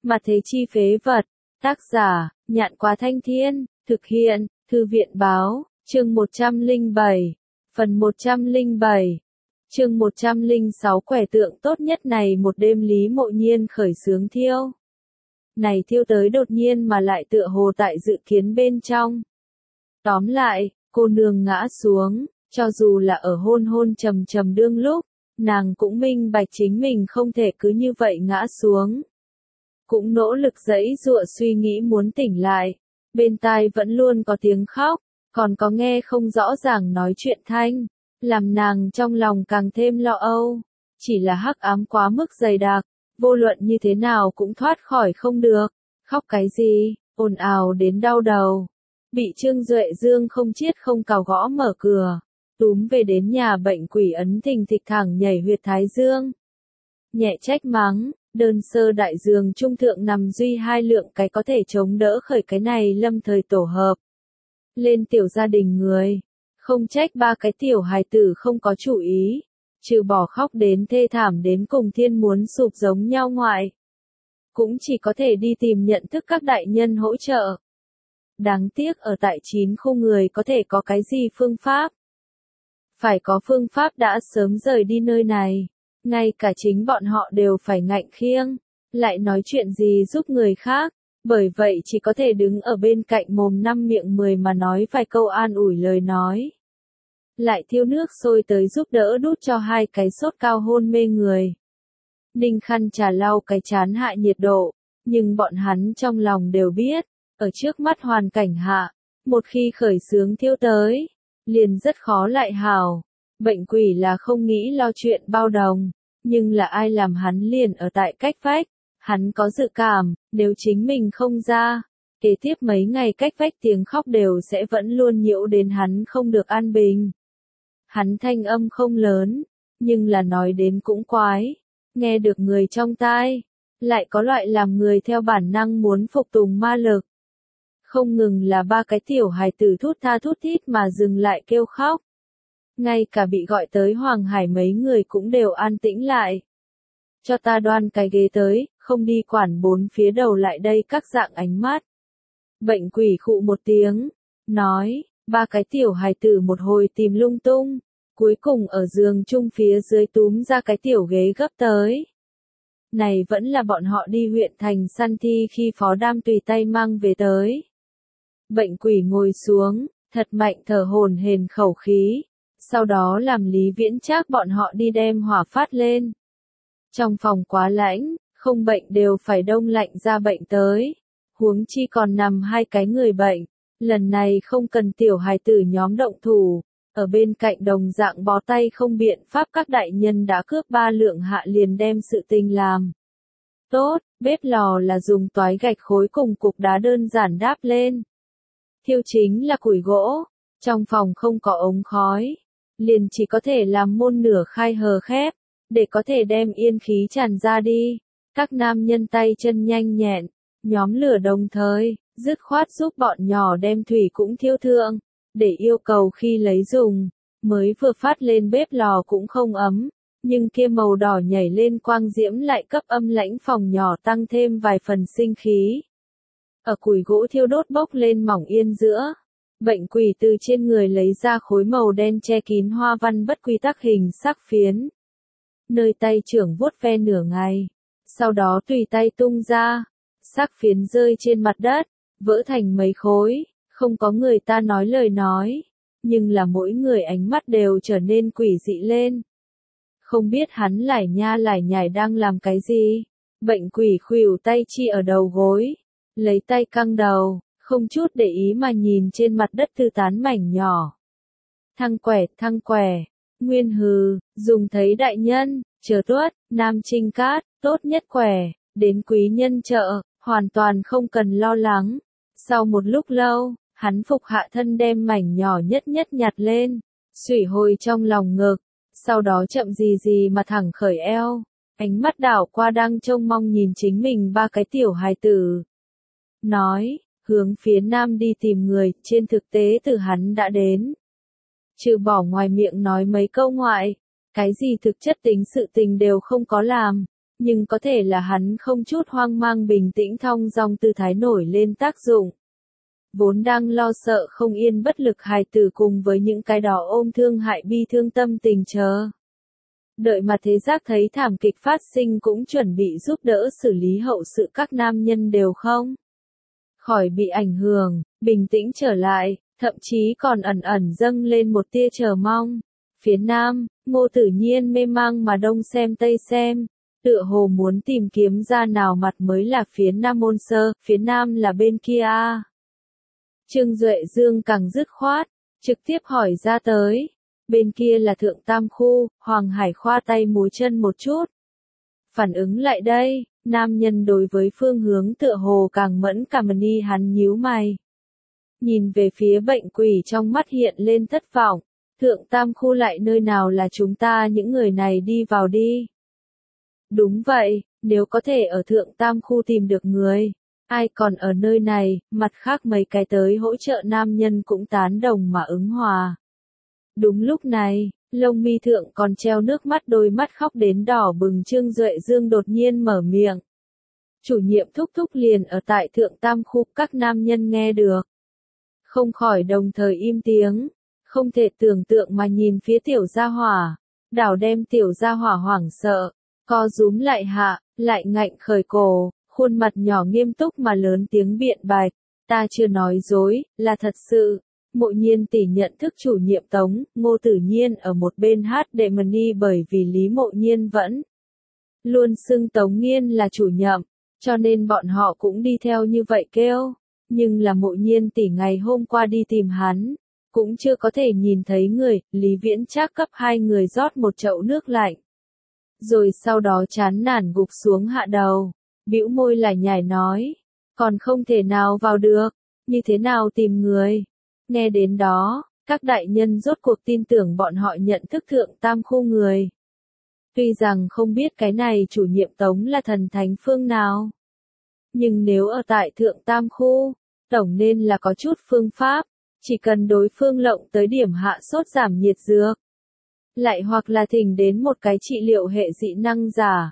Mà thế chi phế vật. Tác giả, Nhạn Quá Thanh Thiên, thực hiện, Thư viện Báo, chương 107, phần 107. Chương 106 quẻ tượng tốt nhất này một đêm Lý Mộ Nhiên khởi xướng thiêu. Này thiêu tới đột nhiên mà lại tựa hồ tại dự kiến bên trong. Tóm lại, cô nương ngã xuống, cho dù là ở hôn hôn trầm trầm đương lúc, nàng cũng minh bạch chính mình không thể cứ như vậy ngã xuống. Cũng nỗ lực giãy giụa suy nghĩ muốn tỉnh lại, bên tai vẫn luôn có tiếng khóc, còn có nghe không rõ ràng nói chuyện thanh, làm nàng trong lòng càng thêm lo âu. Chỉ là hắc ám quá mức dày đặc, vô luận như thế nào cũng thoát khỏi không được. Khóc cái gì, ồn ào đến đau đầu. Bị Trương Duệ Dương không chiết không cào gõ mở cửa, túm về đến nhà bệnh quỷ ấn thình thịch thẳng nhảy huyệt thái dương. Nhẹ trách mắng, đơn sơ đại giường trung thượng nằm duy hai lượng cái có thể chống đỡ khởi cái này lâm thời tổ hợp. Lên tiểu gia đình người, không trách ba cái tiểu hài tử không có chủ ý, trừ bỏ khóc đến thê thảm đến cùng thiên muốn sụp giống nhau ngoại. Cũng chỉ có thể đi tìm nhận thức các đại nhân hỗ trợ. Đáng tiếc ở tại 9 khu người có thể có cái gì phương pháp. Phải có phương pháp đã sớm rời đi nơi này. Ngay cả chính bọn họ đều phải ngạnh khiêng. Lại nói chuyện gì giúp người khác. Bởi vậy chỉ có thể đứng ở bên cạnh mồm năm miệng 10 mà nói vài câu an ủi lời nói. Lại thiêu nước sôi tới giúp đỡ đút cho hai cái sốt cao hôn mê người. Ninh khăn trà lau cái chán hạ nhiệt độ. Nhưng bọn hắn trong lòng đều biết. Ở trước mắt hoàn cảnh hạ, một khi khởi xướng thiêu tới, liền rất khó lại hảo. Bệnh quỷ là không nghĩ lo chuyện bao đồng, nhưng là ai làm hắn liền ở tại cách vách. Hắn có dự cảm, nếu chính mình không ra, kế tiếp mấy ngày cách vách tiếng khóc đều sẽ vẫn luôn nhiễu đến hắn không được an bình. Hắn thanh âm không lớn, nhưng là nói đến cũng quái, nghe được người trong tai, lại có loại làm người theo bản năng muốn phục tùng ma lực. Không ngừng là ba cái tiểu hài tử thút tha thút thít mà dừng lại kêu khóc. Ngay cả bị gọi tới Hoàng Hải mấy người cũng đều an tĩnh lại. Cho ta đoan cái ghế tới, không đi quản bốn phía đầu lại đây các dạng ánh mắt. Bệnh quỷ khụ một tiếng, nói, ba cái tiểu hài tử một hồi tìm lung tung, cuối cùng ở giường chung phía dưới túm ra cái tiểu ghế gấp tới. Này vẫn là bọn họ đi huyện thành săn thi khi phó đam tùy tay mang về tới. Bệnh quỷ ngồi xuống, thật mạnh thở hổn hển khẩu khí, sau đó làm Lý Viễn Trác bọn họ đi đem hỏa phát lên. Trong phòng quá lạnh, không bệnh đều phải đông lạnh ra bệnh tới, huống chi còn nằm hai cái người bệnh, lần này không cần tiểu hài tử nhóm động thủ, ở bên cạnh đồng dạng bó tay không biện pháp các đại nhân đã cướp 3 lượng hạ liền đem sự tình làm. Tốt, bếp lò là dùng toái gạch khối cùng cục đá đơn giản đáp lên. Thiêu chính là củi gỗ, trong phòng không có ống khói, liền chỉ có thể làm môn nửa khai hờ khép, để có thể đem yên khí tràn ra đi. Các nam nhân tay chân nhanh nhẹn, nhóm lửa đồng thời, dứt khoát giúp bọn nhỏ đem thủy cũng thiêu thượng, để yêu cầu khi lấy dùng, mới vừa phát lên bếp lò cũng không ấm, nhưng kia màu đỏ nhảy lên quang diễm lại cấp âm lãnh phòng nhỏ tăng thêm vài phần sinh khí. Ở củi gỗ thiêu đốt bốc lên mỏng yên giữa, bệnh quỷ từ trên người lấy ra khối màu đen che kín hoa văn bất quy tắc hình sắc phiến. Nơi tay trưởng vuốt ve nửa ngày, sau đó tùy tay tung ra, sắc phiến rơi trên mặt đất, vỡ thành mấy khối, không có người ta nói lời nói, nhưng là mỗi người ánh mắt đều trở nên quỷ dị lên. Không biết hắn lải nha lải nhải đang làm cái gì, bệnh quỷ khuỷu tay chi ở đầu gối, lấy tay căng đầu, không chút để ý mà nhìn trên mặt đất thư tán mảnh nhỏ. Thăng quẻ, nguyên hừ, dùng thấy đại nhân, chờ tuất, nam trinh cát, tốt nhất quẻ, đến quý nhân trợ, hoàn toàn không cần lo lắng. Sau một lúc lâu, hắn phục hạ thân đem mảnh nhỏ nhất nhất nhặt lên, xủy hồi trong lòng ngực, sau đó chậm gì gì mà thẳng khởi eo, ánh mắt đảo qua đang trông mong nhìn chính mình ba cái tiểu hài tử. Nói, hướng phía nam đi tìm người, trên thực tế từ hắn đã đến. Trừ bỏ ngoài miệng nói mấy câu ngoại, cái gì thực chất tính sự tình đều không có làm. nhưng có thể là hắn không chút hoang mang bình tĩnh thong dong tư thái nổi lên tác dụng. Vốn đang lo sợ không yên bất lực hài tử cùng với những cái đó ôm thương hại bi thương tâm tình chờ. Đợi mà thế giác thấy thảm kịch phát sinh cũng chuẩn bị giúp đỡ xử lý hậu sự các nam nhân đều không khỏi bị ảnh hưởng, bình tĩnh trở lại, thậm chí còn ẩn ẩn dâng lên một tia chờ mong. Phía nam, Ngô Tử Nhiên mê mang mà đông xem tây xem, tựa hồ muốn tìm kiếm ra nào mặt mới là phía nam môn sơ, phía nam là bên kia a. Trương Duệ Dương càng dứt khoát, trực tiếp hỏi ra tới. Bên kia là Thượng Tam Khu, Hoàng Hải khoa tay múa chân một chút. Phản ứng lại đây, nam nhân đối với phương hướng tựa hồ càng mẫn cảm ni hắn nhíu mày. Nhìn về phía bệnh quỷ trong mắt hiện lên thất vọng. Thượng Tam Khu lại nơi nào là chúng ta những người này đi vào đi. Đúng vậy, nếu có thể ở Thượng Tam Khu tìm được người. Ai còn ở nơi này, mặt khác mấy cái tới hỗ trợ nam nhân cũng tán đồng mà ứng hòa. Đúng lúc này, lông mi thượng còn treo nước mắt đôi mắt khóc đến đỏ bừng Trương Duệ Dương đột nhiên mở miệng. Chủ nhiệm thúc thúc liền ở tại Thượng Tam Khu các nam nhân nghe được. Không khỏi đồng thời im tiếng, không thể tưởng tượng mà nhìn phía tiểu gia hỏa. Đảo đem tiểu gia hỏa hoảng sợ, co rúm lại hạ, lại ngạnh khởi cổ. Khuôn mặt nhỏ nghiêm túc mà lớn tiếng biện bạch, ta chưa nói dối, là thật sự. Mộ Nhiên tỷ nhận thức chủ nhiệm Tống, Ngô Tử Nhiên ở một bên hát đệ mần đi bởi vì Lý Mộ Nhiên vẫn luôn xưng Tống Nghiên là chủ nhiệm, cho nên bọn họ cũng đi theo như vậy kêu. Nhưng là Mộ Nhiên tỷ ngày hôm qua đi tìm hắn, cũng chưa có thể nhìn thấy người, Lý Viễn Trác cấp hai người rót một chậu nước lạnh. Rồi sau đó chán nản gục xuống hạ đầu. Bĩu môi lải nhải nói, còn không thể nào vào được, như thế nào tìm người. Nghe đến đó, các đại nhân rốt cuộc tin tưởng bọn họ nhận thức Thượng Tam Khu người. Tuy rằng không biết cái này chủ nhiệm Tống là thần thánh phương nào, nhưng nếu ở tại Thượng Tam Khu, tổng nên là có chút phương pháp, chỉ cần đối phương lộng tới điểm hạ sốt giảm nhiệt dược. Lại hoặc là thỉnh đến một cái trị liệu hệ dị năng giả.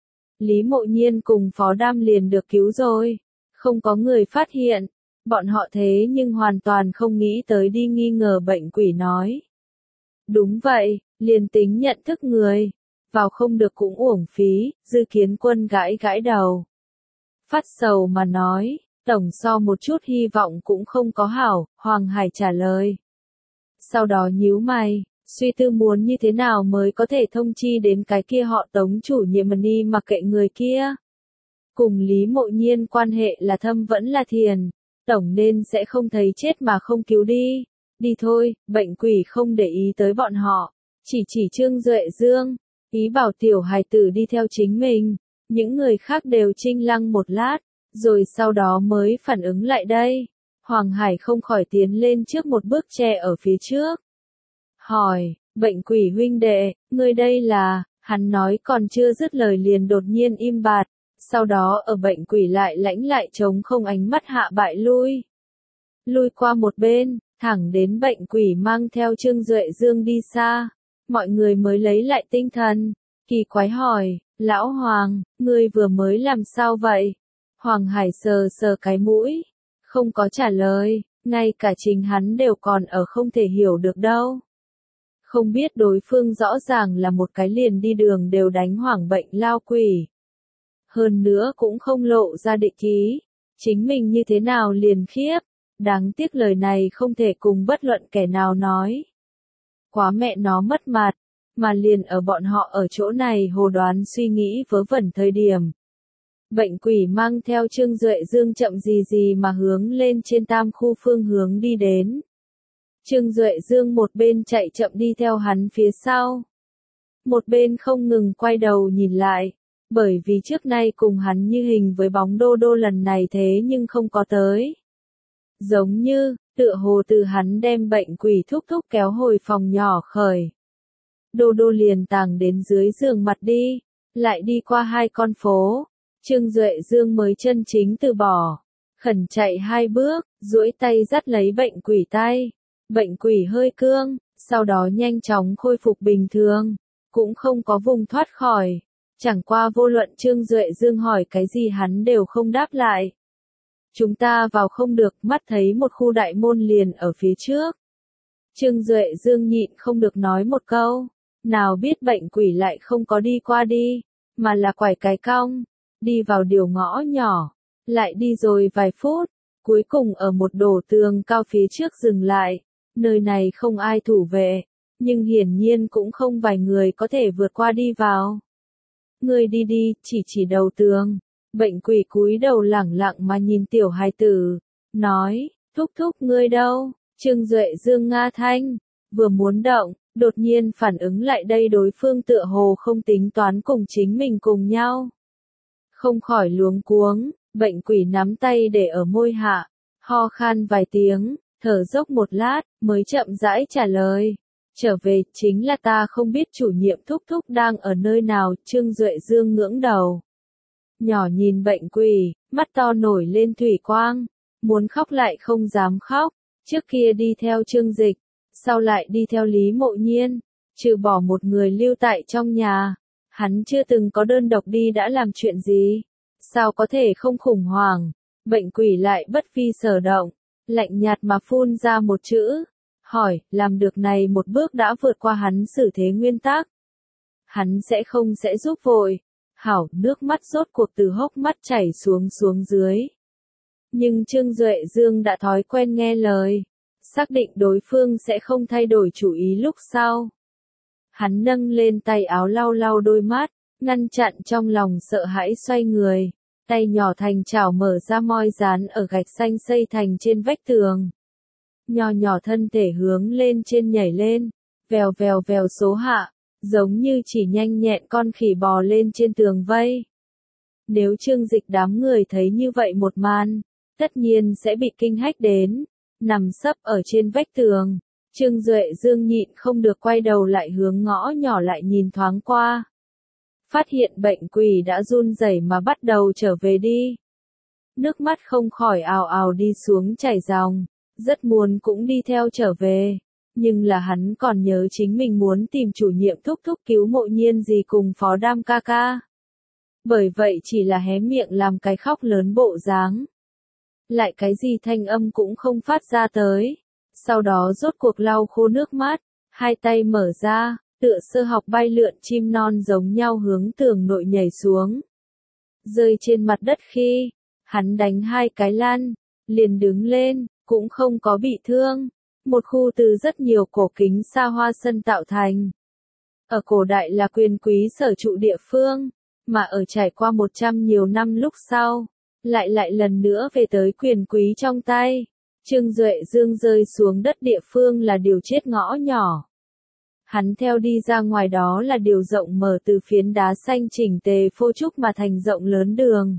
Lý Mộ Nhiên cùng Phó Đam liền được cứu rồi. Không có người phát hiện. Bọn họ thế nhưng hoàn toàn không nghĩ tới đi nghi ngờ bệnh quỷ nói. Đúng vậy, liền tính nhận thức người. Vào không được cũng uổng phí, Dư Kiến Quân gãi gãi đầu. Phát sầu mà nói, tổng so một chút hy vọng cũng không có hảo, Hoàng Hải trả lời. Sau đó nhíu mày. Suy tư muốn như thế nào mới có thể thông chi đến cái kia họ Tống chủ nhiệm đi mặc kệ người kia. Cùng Lý Mộ Nhiên quan hệ là thâm vẫn là thiền, tổng nên sẽ không thấy chết mà không cứu đi. Đi thôi, bệnh quỷ không để ý tới bọn họ, chỉ Trương Duệ Dương, ý bảo tiểu hài tử đi theo chính mình, những người khác đều trinh lăng một lát, rồi sau đó mới phản ứng lại đây. Hoàng Hải không khỏi tiến lên trước một bước che ở phía trước. Hỏi, bệnh quỷ huynh đệ, ngươi đây là, hắn nói còn chưa dứt lời liền đột nhiên im bặt, sau đó ở bệnh quỷ lại lãnh lại trống không ánh mắt hạ bại lui. Lui qua một bên, thẳng đến bệnh quỷ mang theo Trương Duệ Dương đi xa, mọi người mới lấy lại tinh thần, kỳ quái hỏi, lão Hoàng, ngươi vừa mới làm sao vậy? Hoàng Hải sờ sờ cái mũi, không có trả lời, ngay cả chính hắn đều còn ở không thể hiểu được đâu. Không biết đối phương rõ ràng là một cái liền đi đường đều đánh hoảng bệnh lao quỷ. Hơn nữa cũng không lộ ra địch ý. Chính mình như thế nào liền khiếp. Đáng tiếc lời này không thể cùng bất luận kẻ nào nói. Quá mẹ nó mất mặt. Mà liền ở bọn họ ở chỗ này hồ đoán suy nghĩ vớ vẩn thời điểm. Bệnh quỷ mang theo Trương Duệ Dương chậm gì mà hướng lên trên Tam Khu phương hướng đi đến. Trương Duệ Dương một bên chạy chậm đi theo hắn phía sau. Một bên không ngừng quay đầu nhìn lại. Bởi vì trước nay cùng hắn như hình với bóng Đô Đô lần này thế nhưng không có tới. Giống như, tựa hồ từ hắn đem bệnh quỷ thúc kéo hồi phòng nhỏ khởi. Đô Đô liền tàng đến dưới giường mặt đi. Lại đi qua hai con phố. Trương Duệ Dương mới chân chính từ bỏ. Khẩn chạy hai bước, duỗi tay dắt lấy bệnh quỷ tay. Bệnh quỷ hơi cương, sau đó nhanh chóng khôi phục bình thường, cũng không có vùng thoát khỏi. Chẳng qua vô luận Trương Duệ Dương hỏi cái gì hắn đều không đáp lại. Chúng ta vào không được, mắt thấy một khu đại môn liền ở phía trước. Trương Duệ Dương nhịn không được nói một câu, nào biết bệnh quỷ lại không có đi qua đi, mà là quải cái cong, đi vào điều ngõ nhỏ, lại đi rồi vài phút, cuối cùng ở một đổ tường cao phía trước dừng lại, nơi này không ai thủ vệ, nhưng hiển nhiên cũng không vài người có thể vượt qua đi vào. Ngươi đi đi, chỉ đầu tường. Bệnh quỷ cúi đầu lẳng lặng mà nhìn tiểu hài tử, nói, thúc thúc ngươi đâu? Trương Duệ Dương nga thanh, vừa muốn động, đột nhiên phản ứng lại đây đối phương tựa hồ không tính toán cùng chính mình cùng nhau. Không khỏi luống cuống, bệnh quỷ nắm tay để ở môi hạ, ho khan vài tiếng, thở dốc một lát, mới chậm rãi trả lời. Trở về, chính là ta không biết chủ nhiệm thúc thúc đang ở nơi nào. Trương Duệ Dương ngưỡng đầu. Nhỏ nhìn bệnh quỷ, mắt to nổi lên thủy quang, muốn khóc lại không dám khóc, trước kia đi theo Trương Dịch, sau lại đi theo Lý Mộ Nhiên, trừ bỏ một người lưu tại trong nhà, hắn chưa từng có đơn độc đi đã làm chuyện gì, sao có thể không khủng hoảng, bệnh quỷ lại bất phi sở động, lạnh nhạt mà phun ra một chữ, hỏi, làm được này một bước đã vượt qua hắn xử thế nguyên tắc. Hắn sẽ không giúp vội. Hảo, nước mắt rốt cuộc từ hốc mắt chảy xuống dưới. Nhưng Trương Duệ Dương đã thói quen nghe lời, xác định đối phương sẽ không thay đổi chủ ý lúc sau. Hắn nâng lên tay áo lau lau đôi mắt, ngăn chặn trong lòng sợ hãi xoay người, tay nhỏ thành chảo mở ra moi dán ở gạch xanh xây thành trên vách tường. Nhỏ nhỏ thân thể hướng lên trên nhảy lên, vèo vèo vèo số hạ. Giống như chỉ nhanh nhẹn con khỉ bò lên trên tường vây. Nếu Trương Dịch đám người thấy như vậy một màn, tất nhiên sẽ bị kinh hách đến, nằm sấp ở trên vách tường. Trương Duệ Dương nhịn không được quay đầu lại hướng ngõ nhỏ lại nhìn thoáng qua. Phát hiện bệnh quỷ đã run rẩy mà bắt đầu trở về đi. Nước mắt không khỏi ào ào đi xuống chảy ròng, rất muốn cũng đi theo trở về. Nhưng là hắn còn nhớ chính mình muốn tìm chủ nhiệm thúc thúc cứu Mộ Nhiên gì cùng phó đam ca ca. Bởi vậy chỉ là hé miệng làm cái khóc lớn bộ dáng. Lại cái gì thanh âm cũng không phát ra tới. Sau đó rốt cuộc lau khô nước mắt, hai tay mở ra, tựa sơ học bay lượn chim non giống nhau hướng tường nội nhảy xuống. Rơi trên mặt đất khi, hắn đánh hai cái lăn, liền đứng lên, cũng không có bị thương. Một khu từ rất nhiều cổ kính xa hoa sân tạo thành. Ở cổ đại là quyền quý sở trụ địa phương, mà ở trải qua 100 nhiều năm lúc sau, lại lần nữa về tới quyền quý trong tay. Trương Duệ Dương rơi xuống đất địa phương là điều chết ngõ nhỏ. Hắn theo đi ra ngoài đó là điều rộng mở từ phiến đá xanh chỉnh tề phô trúc mà thành rộng lớn đường.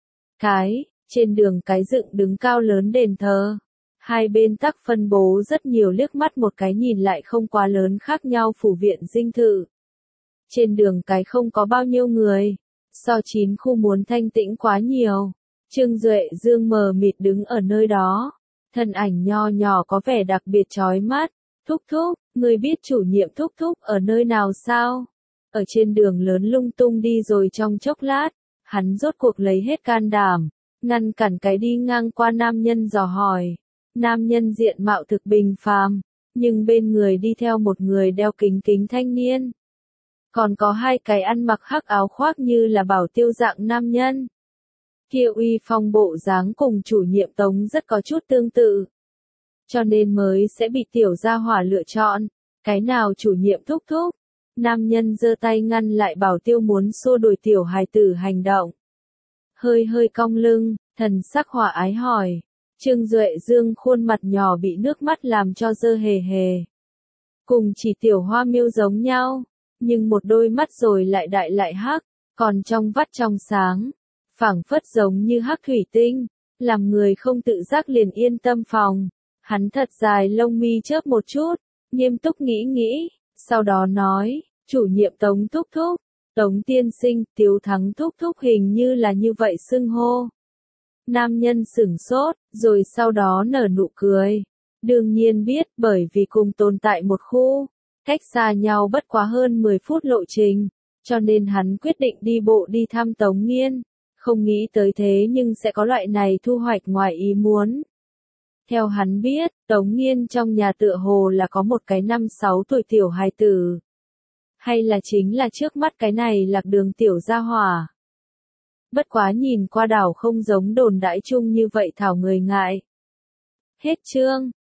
Trên đường cái dựng đứng cao lớn đền thờ. Hai bên tắc phân bố rất nhiều liếc mắt một cái nhìn lại không quá lớn khác nhau phủ viện dinh thự. Trên đường cái không có bao nhiêu người, so 9 khu muốn thanh tĩnh quá nhiều. Trương Duệ Dương mờ mịt đứng ở nơi đó, thân ảnh nho nhỏ có vẻ đặc biệt chói mắt. Thúc thúc, người biết chủ nhiệm thúc thúc ở nơi nào sao? Ở trên đường lớn lung tung đi rồi trong chốc lát, hắn rốt cuộc lấy hết can đảm, ngăn cản cái đi ngang qua nam nhân dò hỏi. Nam nhân diện mạo thực bình phàm, nhưng bên người đi theo một người đeo kính kính thanh niên. Còn có hai cái ăn mặc hắc áo khoác như là bảo tiêu dạng nam nhân. Kia uy phong bộ dáng cùng chủ nhiệm Tống rất có chút tương tự. Cho nên mới sẽ bị tiểu gia hỏa lựa chọn. Cái nào chủ nhiệm thúc thúc? Nam nhân giơ tay ngăn lại bảo tiêu muốn xua đuổi tiểu hài tử hành động. Hơi cong lưng, thần sắc hòa ái hỏi. Trương Duệ Dương khuôn mặt nhỏ bị nước mắt làm cho dơ hề hề. Cùng chỉ tiểu hoa miêu giống nhau, nhưng một đôi mắt rồi lại đại lại hắc, còn trong vắt trong sáng, phảng phất giống như hắc thủy tinh, làm người không tự giác liền yên tâm phòng. Hắn thật dài lông mi chớp một chút, nghiêm túc nghĩ, sau đó nói, chủ nhiệm Tống thúc thúc, Tống tiên sinh, Tiếu Thắng thúc thúc hình như là như vậy xưng hô. Nam nhân sửng sốt, rồi sau đó nở nụ cười. Đương nhiên biết, bởi vì cùng tồn tại một khu, cách xa nhau bất quá hơn 10 phút lộ trình, Cho nên hắn quyết định đi bộ đi thăm Tống Nghiên, không nghĩ tới thế nhưng sẽ có loại này thu hoạch ngoài ý muốn. Theo hắn biết, Tống Nghiên trong nhà tựa hồ là có một cái 5-6 tuổi tiểu hài tử. Hay là chính là trước mắt cái này lạc đường tiểu gia hỏa. Bất quá nhìn qua đảo không giống đồn đãi chung như vậy thảo người ngại. Hết chương.